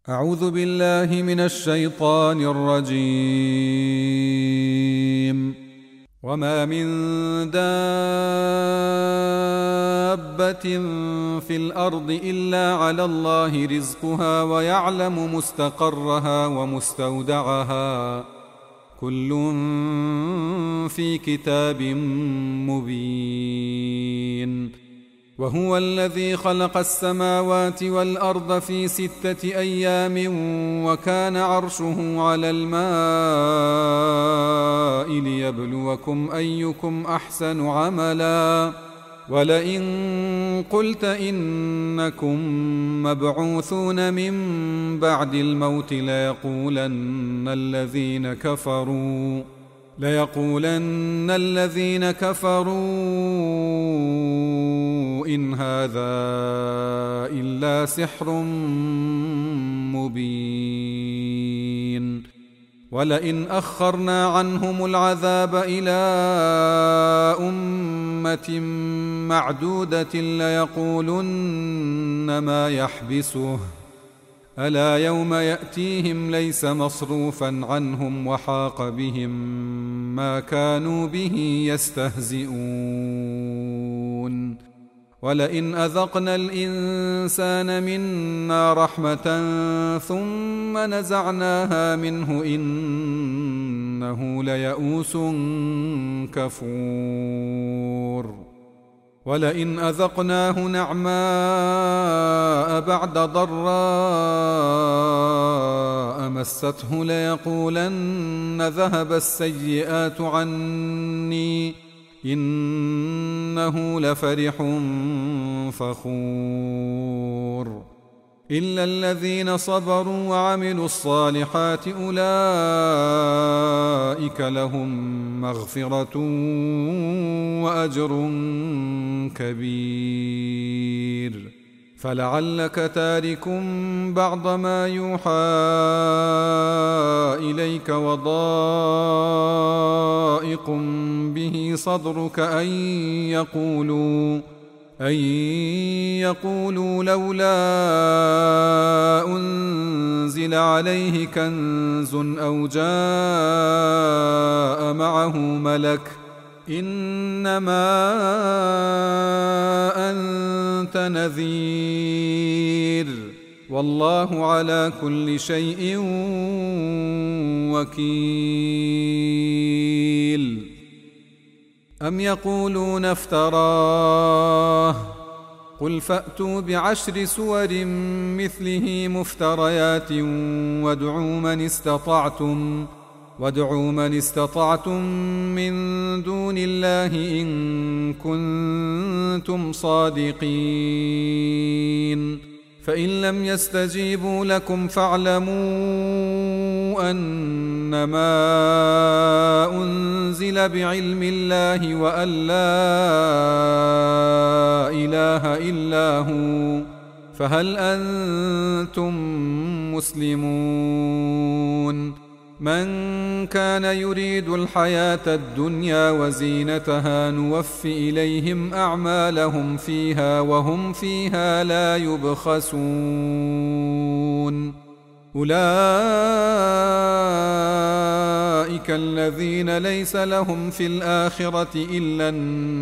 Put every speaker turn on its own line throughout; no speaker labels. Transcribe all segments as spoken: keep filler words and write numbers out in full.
أعوذ بالله من الشيطان الرجيم. وما من دابة في الأرض إلا على الله رزقها ويعلم مستقرها ومستودعها كل في كتاب مبين. وهو الذي خلق السماوات والأرض في ستة أيام وكان عرشه على الماء ليبلوكم أيكم أحسن عملا. ولئن قلت إنكم مبعوثون من بعد الموت ليقولن الذين كفروا ليقولن الذين كفروا إن هذا إلا سحر مبين. ولئن أخرنا عنهم العذاب إلى أمة معدودة ليقولن ما يحبسه ألا يوم يأتيهم ليس مصروفا عنهم وحاق بهم ما كانوا به يستهزئون. ولئن أذقنا الإنسان منا رحمة ثم نزعناها منه إنه ليئوس كفور. ولئن أذقناه نعماء بعد ضراء مسته ليقولن ذهب السيئات عني إنه لفرح فخور. إلا الذين صبروا وعملوا الصالحات أولئك لهم مغفرة وأجر كبير. فلعلك تارك بعض ما يوحى إليك وضائق به صدرك أن يقولوا أن يقولوا لولا أنزل عليه كنز أو جاء معه ملك إنما أنت نذير والله على كل شيء وكيل. أم يقولون افتراه قل فأتوا بعشر سور مثله مفتريات وادعوا من استطعتم وادعوا من استطعتم من دون الله إن كنتم صادقين. فإن لم يستجيبوا لكم فاعلموا أنما أنزل بعلم الله وأن لا إله إلا هو فهل أنتم مسلمون؟ من كان يريد الحياة الدنيا وزينتها نوف إليهم أعمالهم فيها وهم فيها لا يبخسون. أولئك الذين ليس لهم في الآخرة إلا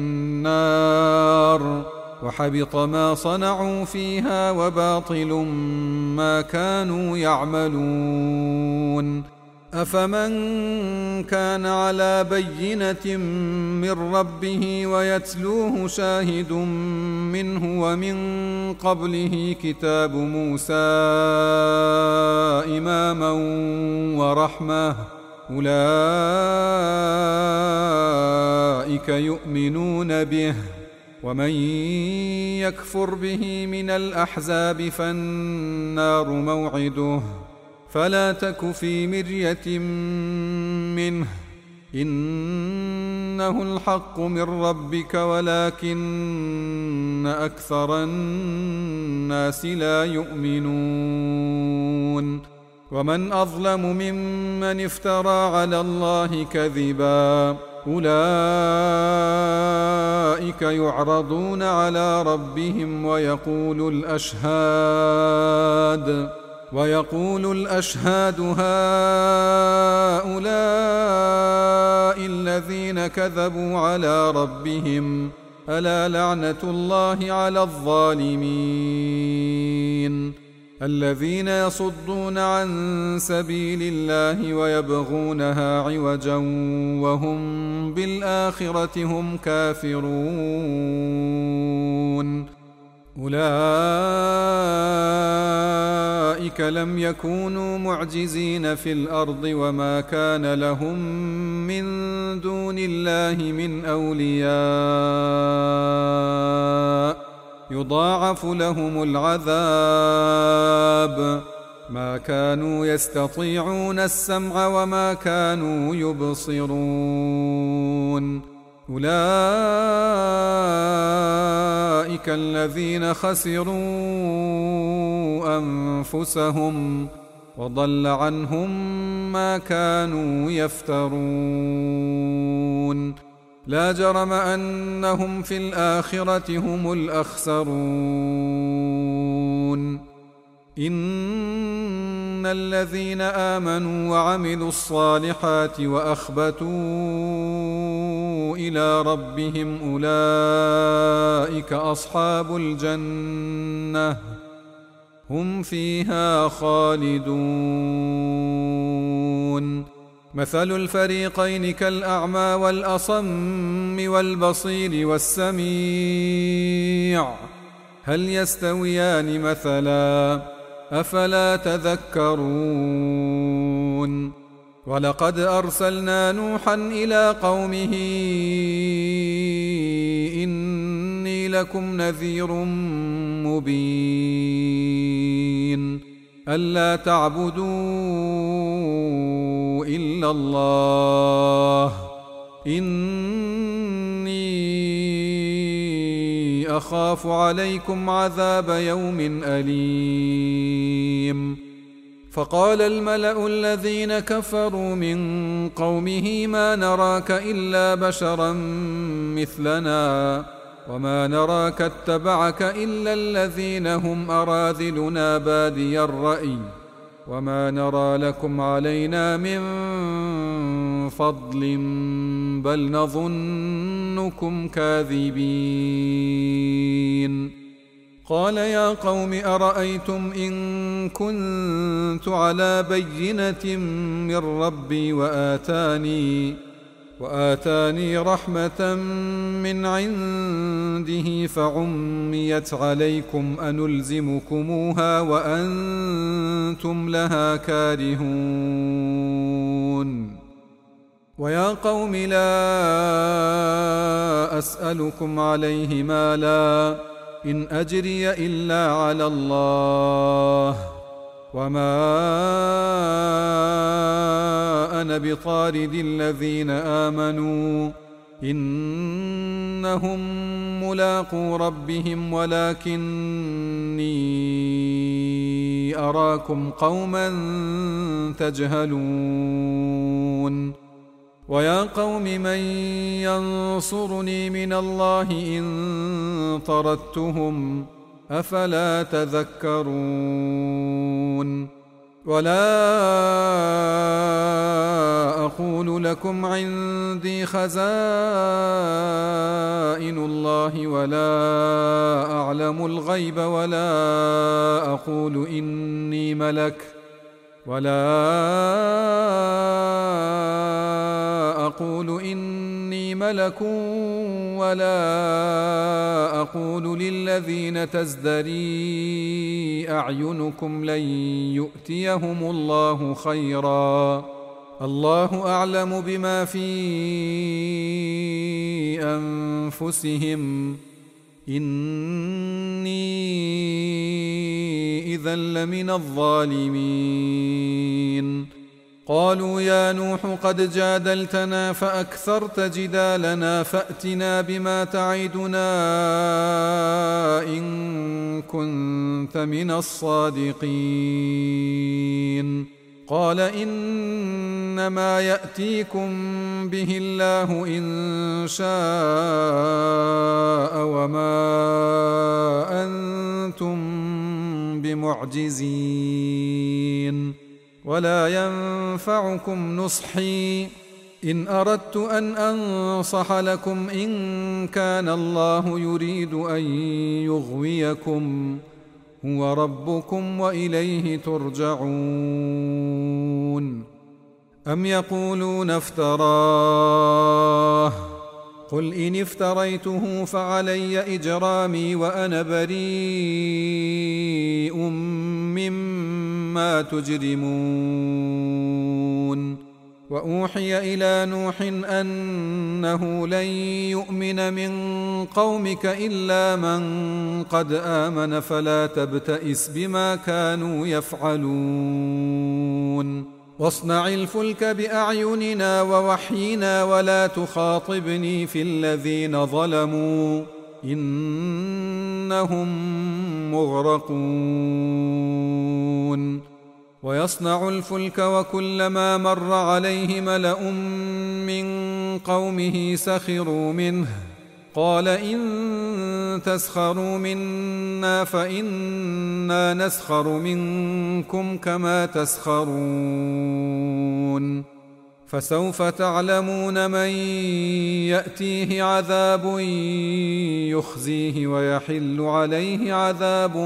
النار وحبط ما صنعوا فيها وباطل ما كانوا يعملون. أفمن كان على بينة من ربه ويتلوه شاهد منه ومن قبله كتاب موسى إماما ورحمة أولئك يؤمنون به. ومن يكفر به من الأحزاب فالنار موعده فلا تك في مرية منه إنه الحق من ربك ولكن أكثر الناس لا يؤمنون. ومن أظلم ممن افترى على الله كذبا أولئك يعرضون على ربهم ويقول الأشهاد ويقول الأشهاد هؤلاء الذين كذبوا على ربهم ألا لعنة الله على الظالمين الذين يصدون عن سبيل الله ويبغونها عوجا وهم بالآخرة هم كافرون أولئك لم يكونوا معجزين في الأرض وما كان لهم من دون الله من أولياء يضاعف لهم العذاب ما كانوا يستطيعون السمع وما كانوا يبصرون أولئك الذين خسروا أنفسهم وضل عنهم ما كانوا يفترون لا جرم أنهم في الآخرة هم الأخسرون إن الذين آمنوا وعملوا الصالحات وأخبتوا إلى ربهم أولئك أصحاب الجنة هم فيها خالدون مثل الفريقين كالأعمى والأصم والبصير والسميع هل يستويان مثلا أفلا تذكرون ولقد أرسلنا نوحا إلى قومه إني لكم نذير مبين ألا تعبدوا إلا الله إني أخاف عليكم عذاب يوم أليم فقال الملأ الذين كفروا من قومه ما نراك إلا بشرا مثلنا وما نراك اتبعك إلا الذين هم أراذلنا بادي الرأي وما نرى لكم علينا من فضل بل نظنكم كاذبين قال يا قوم أرأيتم إن كنت على بينة من ربي وآتاني وآتاني رحمة من عنده فعميت عليكم أنلزمكموها وأنتم لها كارهون ويا قوم لا أسألكم عليه مالا إن أجري إلا على الله وما أنا بطارد الذين آمنوا إنهم ملاقو ربهم ولكني أراكم قوما تجهلون ويا قوم من ينصرني من الله إن طردتهم أفلا تذكرون ولا أقول لكم عندي خزائن الله ولا أعلم الغيب ولا أقول إني ملك ولا أقول إني ملك ولا أقول للذين تزدري أعينكم لن يؤتيهم الله خيرا الله أعلم بما في أنفسهم إني إذا لمن الظالمين قالوا يا نوح قد جادلتنا فأكثرت جدالنا فأتنا بما تعدنا إن كنت من الصادقين قال إنما يأتيكم به الله إن شاء وما أنتم بمعجزين ولا ينفعكم نصحي إن أردت أن أنصح لكم إن كان الله يريد أن يغويكم هو ربكم وإليه ترجعون. أم يقولون افتراه قل إن افتريته فعلي إجرامي وأنا بريء مما تجرمون. وأوحي إلى نوح أنه لن يؤمن من قومك إلا من قد آمن فلا تبتئس بما كانوا يفعلون واصنع الفلك بأعيننا ووحينا ولا تخاطبني في الذين ظلموا إنهم مغرقون. ويصنع الفلك وكلما مر عليه ملأ من قومه سخروا منه قال إن تسخروا منا فإنا نسخر منكم كما تسخرون. فسوف تعلمون من يأتيه عذاب يخزيه ويحل عليه عذاب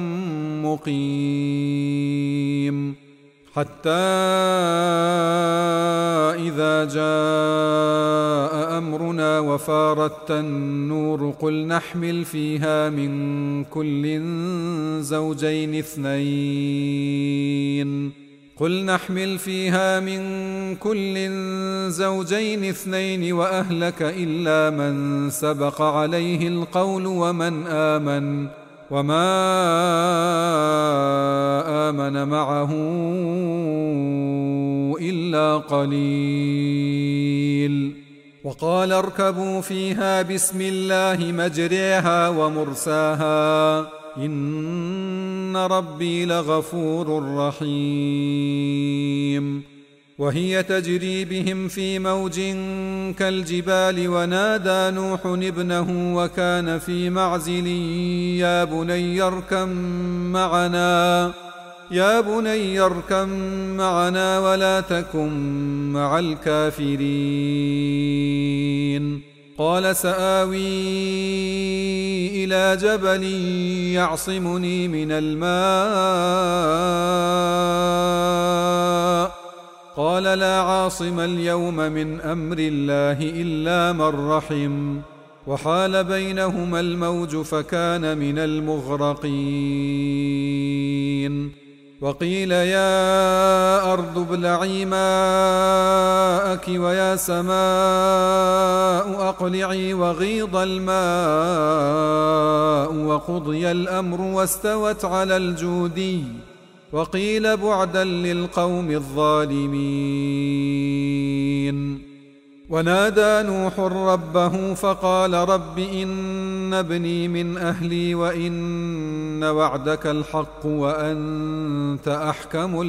مقيم. حتى إذا جاء أمرنا وفارت النور قل نحمل فيها من كل زوجين اثنين قل نحمل فيها من كل زوجين اثنين وأهلك إلا من سبق عليه القول ومن آمن وما آمن معه إلا قليل. وقال اركبوا فيها بسم الله مجريها ومرساها إن ربي لغفور رحيم. وهي تجري بهم في موج كالجبال ونادى نوح ابنه وكان في معزل يا بني اركب معنا يا بني اركب معنا ولا تكن مع الكافرين. قال سآوي إلى جبل يعصمني من الماء قال لا عاصم اليوم من أمر الله إلا من رحم وحال بينهما الموج فكان من المغرقين. وقيل يا أرض ابلعي ماءك ويا سماء أقلعي وغيض الماء وقضي الأمر واستوت على الجودي وقيل بعدا للقوم الظالمين. ونادى نوح ربه فقال رب إن ابني من أهلي وإن وعدك الحق وأنت أحكم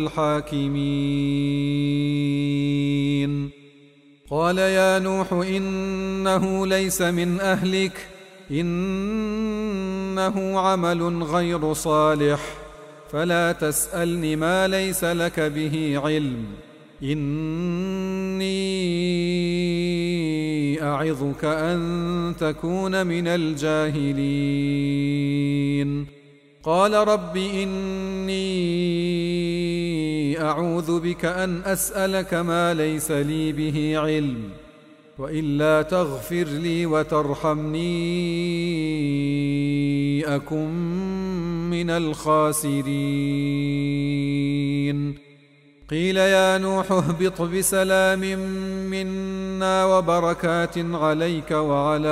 الحاكمين. قال يا نوح إنه ليس من أهلك إنه عمل غير صالح فلا تسألني ما ليس لك به علم إني أعظك أن تكون من الجاهلين. قال رب إني أعوذ بك أن أسألك ما ليس لي به علم وإلا تغفر لي وترحمني أكن من الخاسرين. قيل يا نوح اهبط بسلام منا وبركات عليك وعلى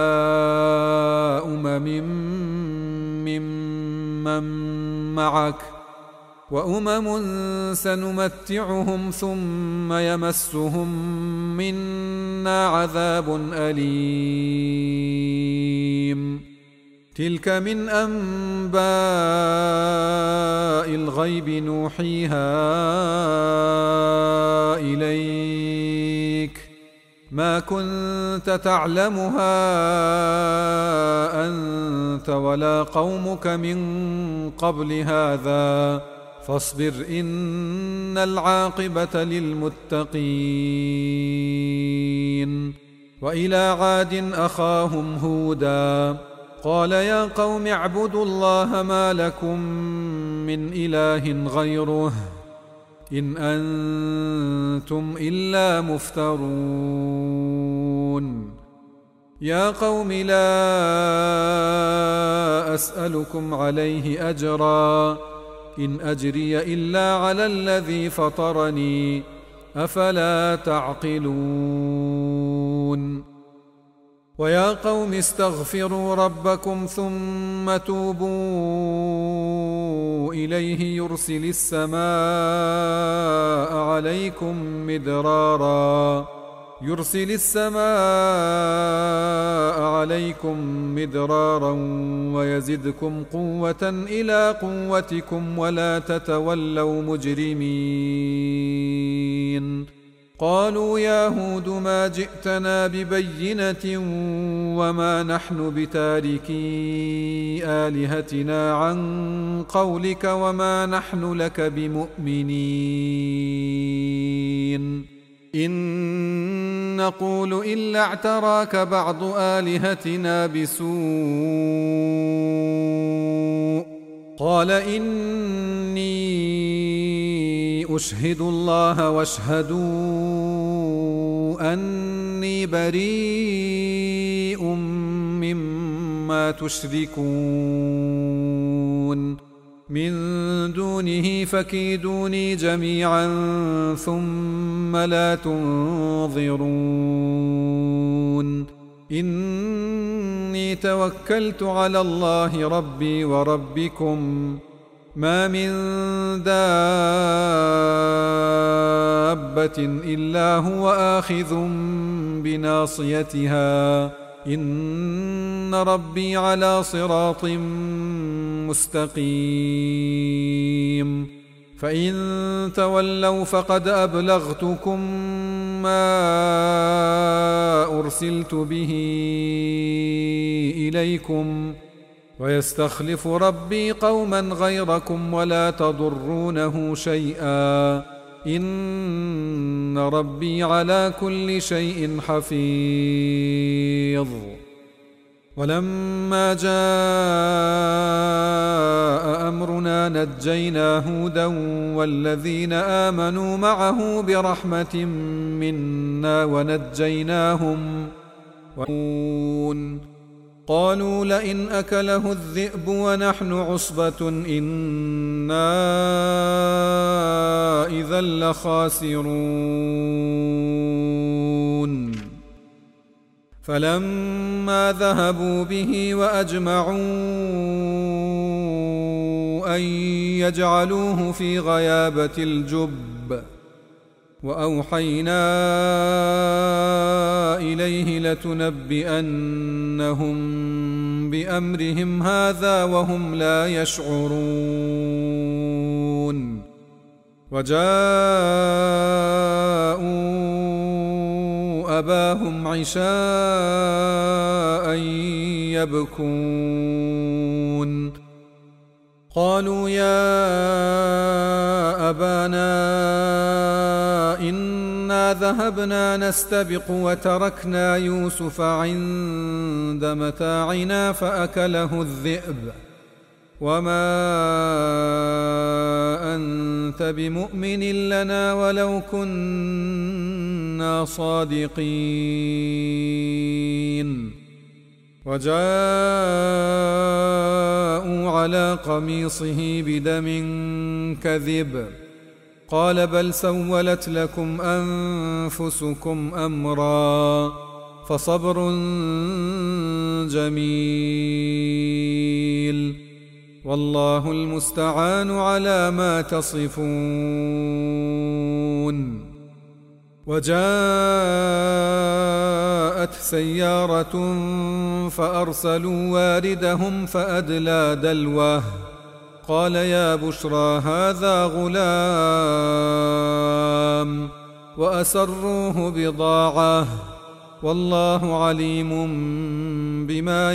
أمم ممن معك وأمم سنمتعهم ثم يمسهم منا عذاب أليم. تلك من أنباء الغيب نوحيها إليك ما كنت تعلمها أنت ولا قومك من قبل هذا فاصبر إن العاقبة للمتقين. وإلى عاد أخاهم هودا قال يا قوم اعبدوا الله ما لكم من إله غيره إن أنتم إلا مفترون. يا قوم لا أسألكم عليه أجرا إن أجري إلا على الذي فطرني أفلا تعقلون. ويا قوم استغفروا ربكم ثم توبوا إليه يرسل السماء عليكم مدرارا يرسل السماء عليكم مدرارا ويزدكم قوة إلى قوتكم ولا تتولوا مجرمين. قالوا يا هود ما جئتنا ببينة وما نحن بتاركي آلهتنا عن قولك وما نحن لك بمؤمنين إن نقول إلا اعتراك بعض آلهتنا بسوء. قال إني أشهد الله واشهدوا أني بريء مما تشركون من دونه فكيدوني جميعا ثم لا تنظرون. إني توكلت على الله ربي وربكم ما من دابة إلا هو آخذ بناصيتها إن ربي على صراط مستقيم. فإن تولوا فقد أبلغتكم ما أرسلت به إليكم ويستخلف ربي قوما غيركم ولا تضرونه شيئا إن ربي على كل شيء حفيظ. ولما جاء أمرنا نجينا هودا والذين آمنوا معه برحمة منا ونجيناهم ون قالوا لئن أكله الذئب ونحن عصبة إنا إذا لخاسرون. فلما ذهبوا به وأجمعوا أن يجعلوه في غيابة الجب وأوحينا إليه لتنبئنهم بأمرهم هذا وهم لا يشعرون. وجاءوا أباهم عشاء يبكون قالوا يا أبانا إنا ذهبنا نستبق وتركنا يوسف عند متاعنا فأكله الذئب وما أنت بمؤمن لنا ولو كنا صادقين. وجاءوا على قميصه بدم كذب قال بل سولت لكم أنفسكم أمرا فصبر جميل والله المستعان على ما تصفون. وجاءت سيارة فأرسلوا واردهم فأدلى دلوه قال يا بشرى هذا غلام وأسروه بضاعة والله عليم بما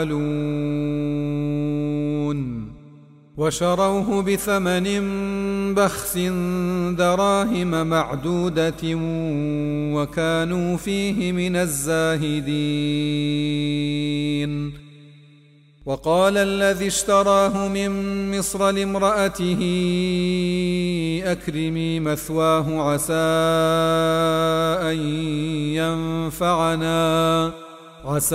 يعملون. وشروه بثمن بخس دراهم معدودة وكانوا فيه من الزاهدين. وقال الذي اشتراه من مصر لامرأته أكرمي مثواه عسى أن ينفعنا عسى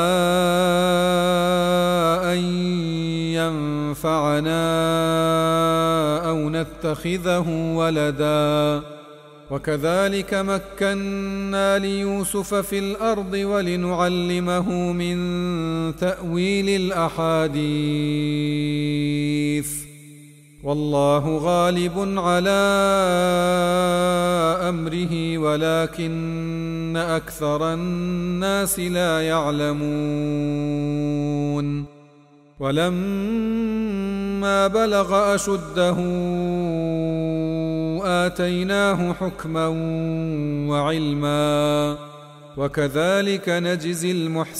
أن ينفعنا أو نتخذه ولدا وكذلك مكنا ليوسف في الأرض ولنعلمه من تأويل الأحاديث والله غالب على أمره ولكن أكثر الناس لا يعلمون. ولما بلغ أشده آتيناه حكما وعلما وكذلك نجزي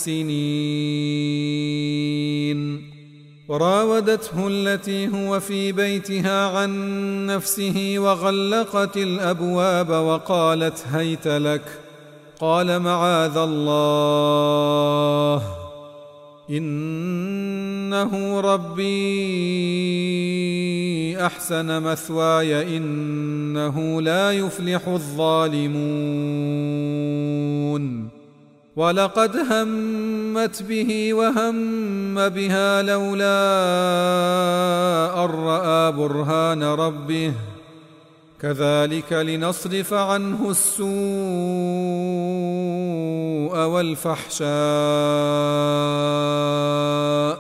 المحسنين. وراودته التي هو في بيتها عن نفسه وغلقت الأبواب وقالت هيت لك قال معاذ الله إنه ربي أحسن مثواي إنه لا يفلح الظالمون. ولقد همت به وهم بها لولا أن رأى برهان ربه كذلك لنصرف عنه السوء والفحشاء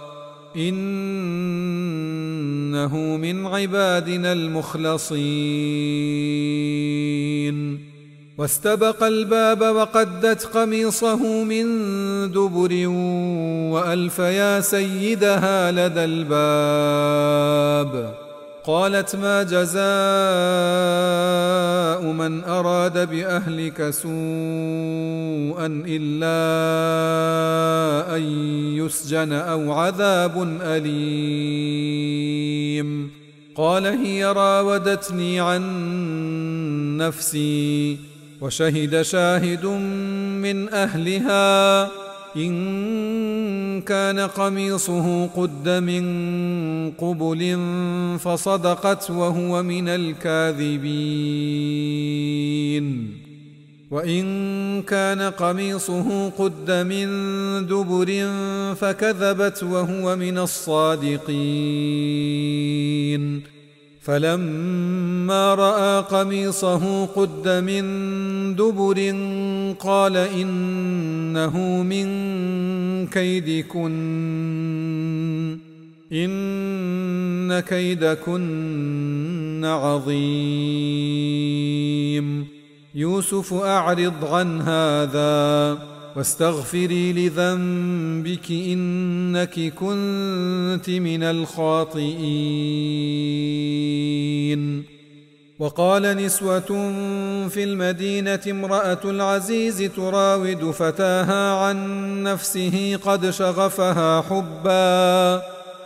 إنه من عبادنا المخلصين. واستبق الباب وقدت قميصه من دبر وألف يا سيدها لدى الباب قالت ما جزاء من أراد بأهلك سوءا إلا أن يسجن أو عذاب أليم. قال هي راودتني عن نفسي وشهد شاهد من أهلها إن كان قميصه قد من قبل فصدقت وهو من الكاذبين وإن كان قميصه قد من دبر فكذبت وهو من الصادقين. فلما رأى قميصه قد من دبر قال إنه من كيدكن إن كيدكن عظيم. يوسف أعرض عن هذا واستغفري لذنبك إنك كنت من الخاطئين. وقال نسوة في المدينة امرأة العزيز تراود فتاها عن نفسه قد شغفها حبا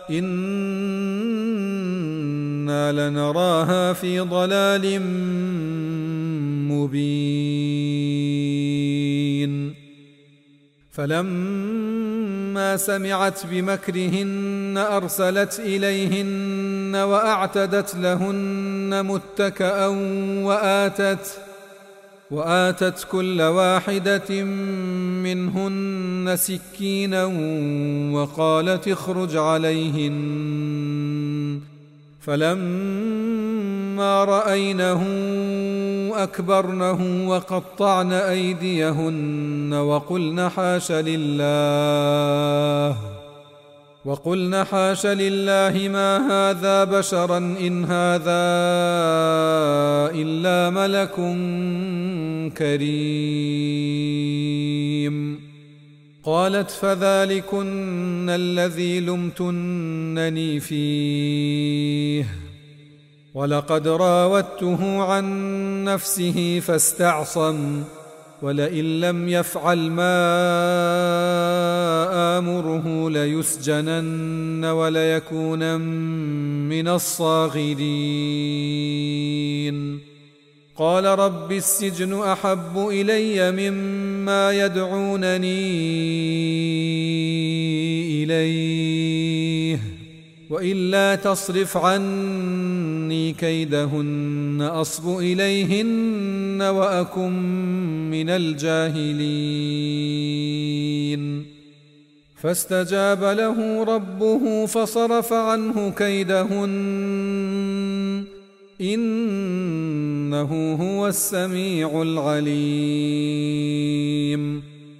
إنا لنراها في ضلال مبين. فلما سمعت بمكرهن أرسلت إليهن وأعتدت لهن متكأ وآتت وآتت كل واحدة منهن سكينا وقالت اخرج عليهن. فلما رأينه أكبرنه وقطعن أيديهن وقلن حاش لله وقلن حاش لله ما هذا بشرا إن هذا إلا ملك كريم. قالت فذلكن الذي لمتنني فيه ولقد راودته عن نفسه فاستعصم ولئن لم يفعل ما آمره ليسجنن وليكونن من الصاغرين. قال رب السجن أحب إلي مما يدعونني إليه، وإلا تصرف عني كيدهن أصب إليهن وأكن من الجاهلين. فاستجاب له ربه فصرف عنه كيدهن إنه هو السميع العليم.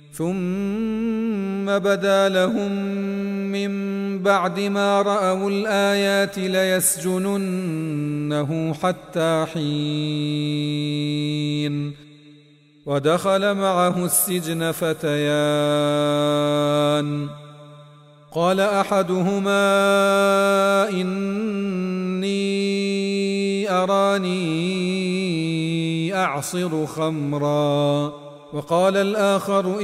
ثم بدا لهم من بعد ما رأوا الآيات ليسجننه حتى حين. ودخل معه السجن فتيان، قال أحدهما إني أراني أعصر خمرا، وقال الآخر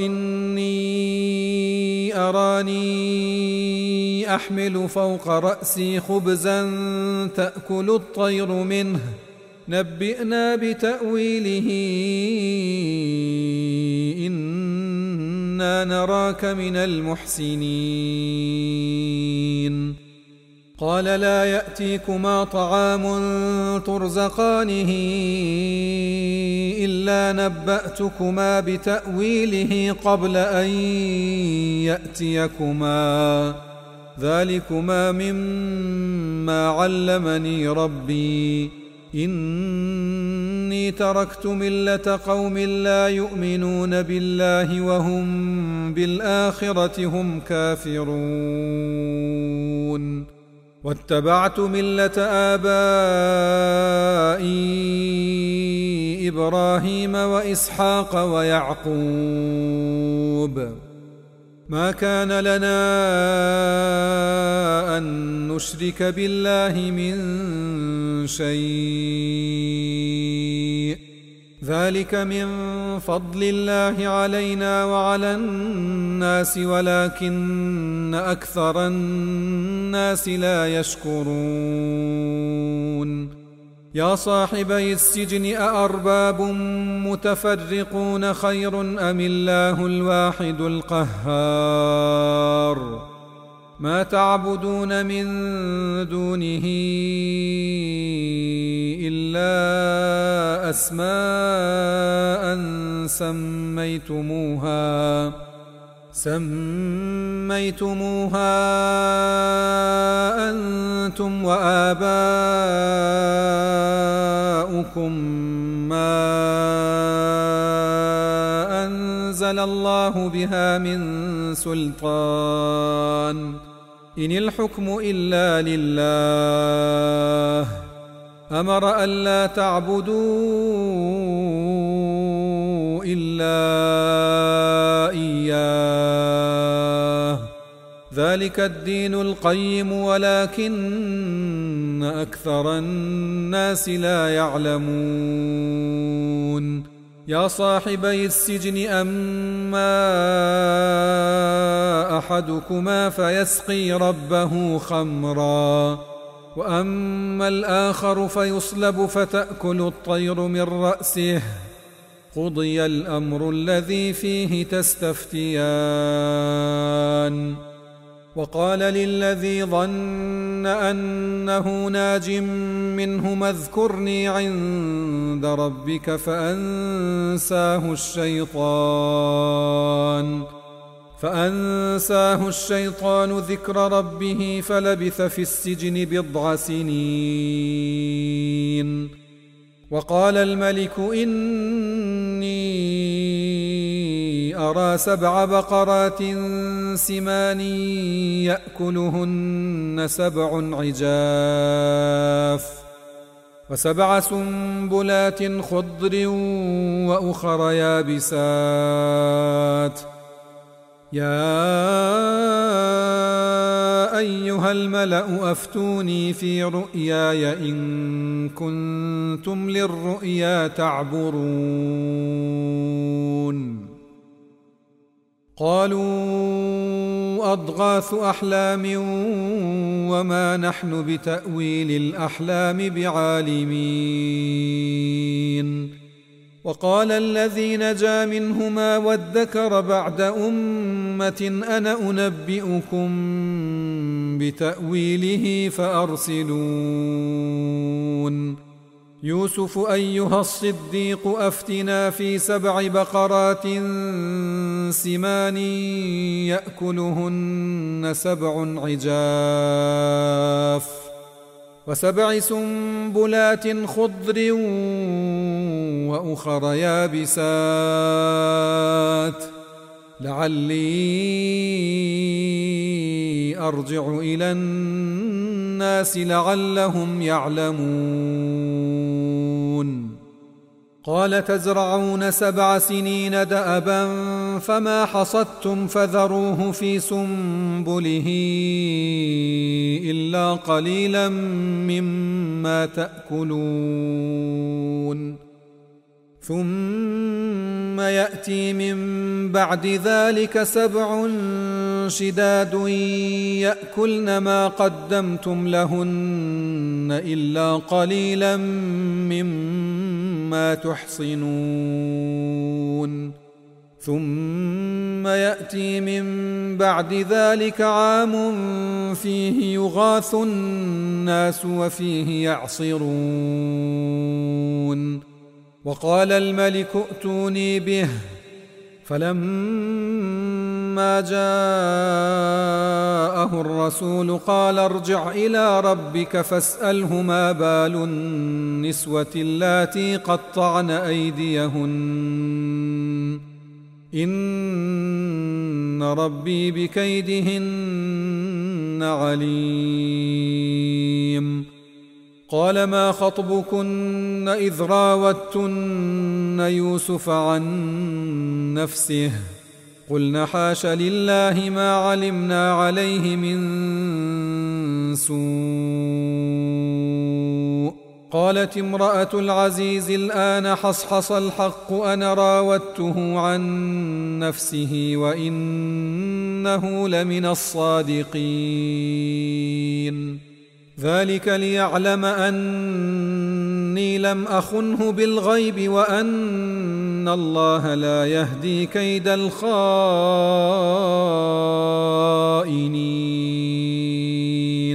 إني أراني أحمل فوق رأسي خبزا تأكل الطير منه نبئنا بتأويله إنا نراك من المحسنين. قال لا يأتيكما طعام ترزقانه إلا نبأتكما بتأويله قبل أن يأتيكما ذلكما مما علمني ربي إني تركت ملة قوم لا يؤمنون بالله وهم بالآخرة هم كافرون واتبعت ملة آبائي إبراهيم وإسحاق ويعقوب ما كان لنا أن نشرك بالله من شيء ذلك من فضل الله علينا وعلى الناس ولكن أكثر الناس لا يشكرون. يا صاحبي السجن أأرباب متفرقون خير أم الله الواحد القهار ما تعبدون من دونه إلا أسماء سميتموها سميتموها أنتم وآباؤكم ما أنزل الله بها من سلطان إن الحكم إلا لله أمر ألا تعبدوا إلا إياه ذلك الدين القيم ولكن أكثر الناس لا يعلمون. يا صاحبي السجن أما أحدكما فيسقي ربه خمرا وأما الآخر فيصلب فتأكل الطير من رأسه قضي الأمر الذي فيه تستفتيان. وقال للذي ظن أنه ناج منهما اذكرني عند ربك فأنساه الشيطان فأنساه الشيطان ذكر ربه فلبث في السجن بضع سنين. وقال الملك إني أرى سبع بقرات سمان يأكلهن سبع عجاف وسبع سنبلات خضر وأخر يابسات يا أيها الملأ أفتوني في رؤياي إن كنتم للرؤيا تعبرون. قالوا أضغاث أحلام وما نحن بتأويل الأحلام بعالمين. وقال الذي نجا منهما وادكر بعد أمة أنا أنبئكم بتأويله فأرسلون. يوسف أيها الصديق أفتنا في سبع بقرات سمان يأكلهن سبع عجاف وسبع سنبلات خضر وأخر يابسات لعلي أرجع إلى الناس لعلهم يعلمون. قال تزرعون سبع سنين دأبا فما حصدتم فذروه في سنبله إلا قليلا مما تأكلون. ثم يأتي من بعد ذلك سبع شداد يأكلن ما قدمتم لهن إلا قليلا مما تحصنون. ثم يأتي من بعد ذلك عام فيه يغاث الناس وفيه يعصرون. وقال الملك ائتوني به فلما جاءه الرسول قال ارجع إلى ربك فاسأله ما بال النسوة اللاتي قطعن أيديهن إن ربي بكيدهن عليم. قال ما خطبكن إذ راوتن يوسف عن نفسه قلن حاش لله ما علمنا عليه من سوء. قالت امرأة العزيز الآن حصحص الحق أنا راودته عن نفسه وإنه لمن الصادقين. ذلك ليعلم أني لم أخنه بالغيب وأن الله لا يهدي كيد الخائنين.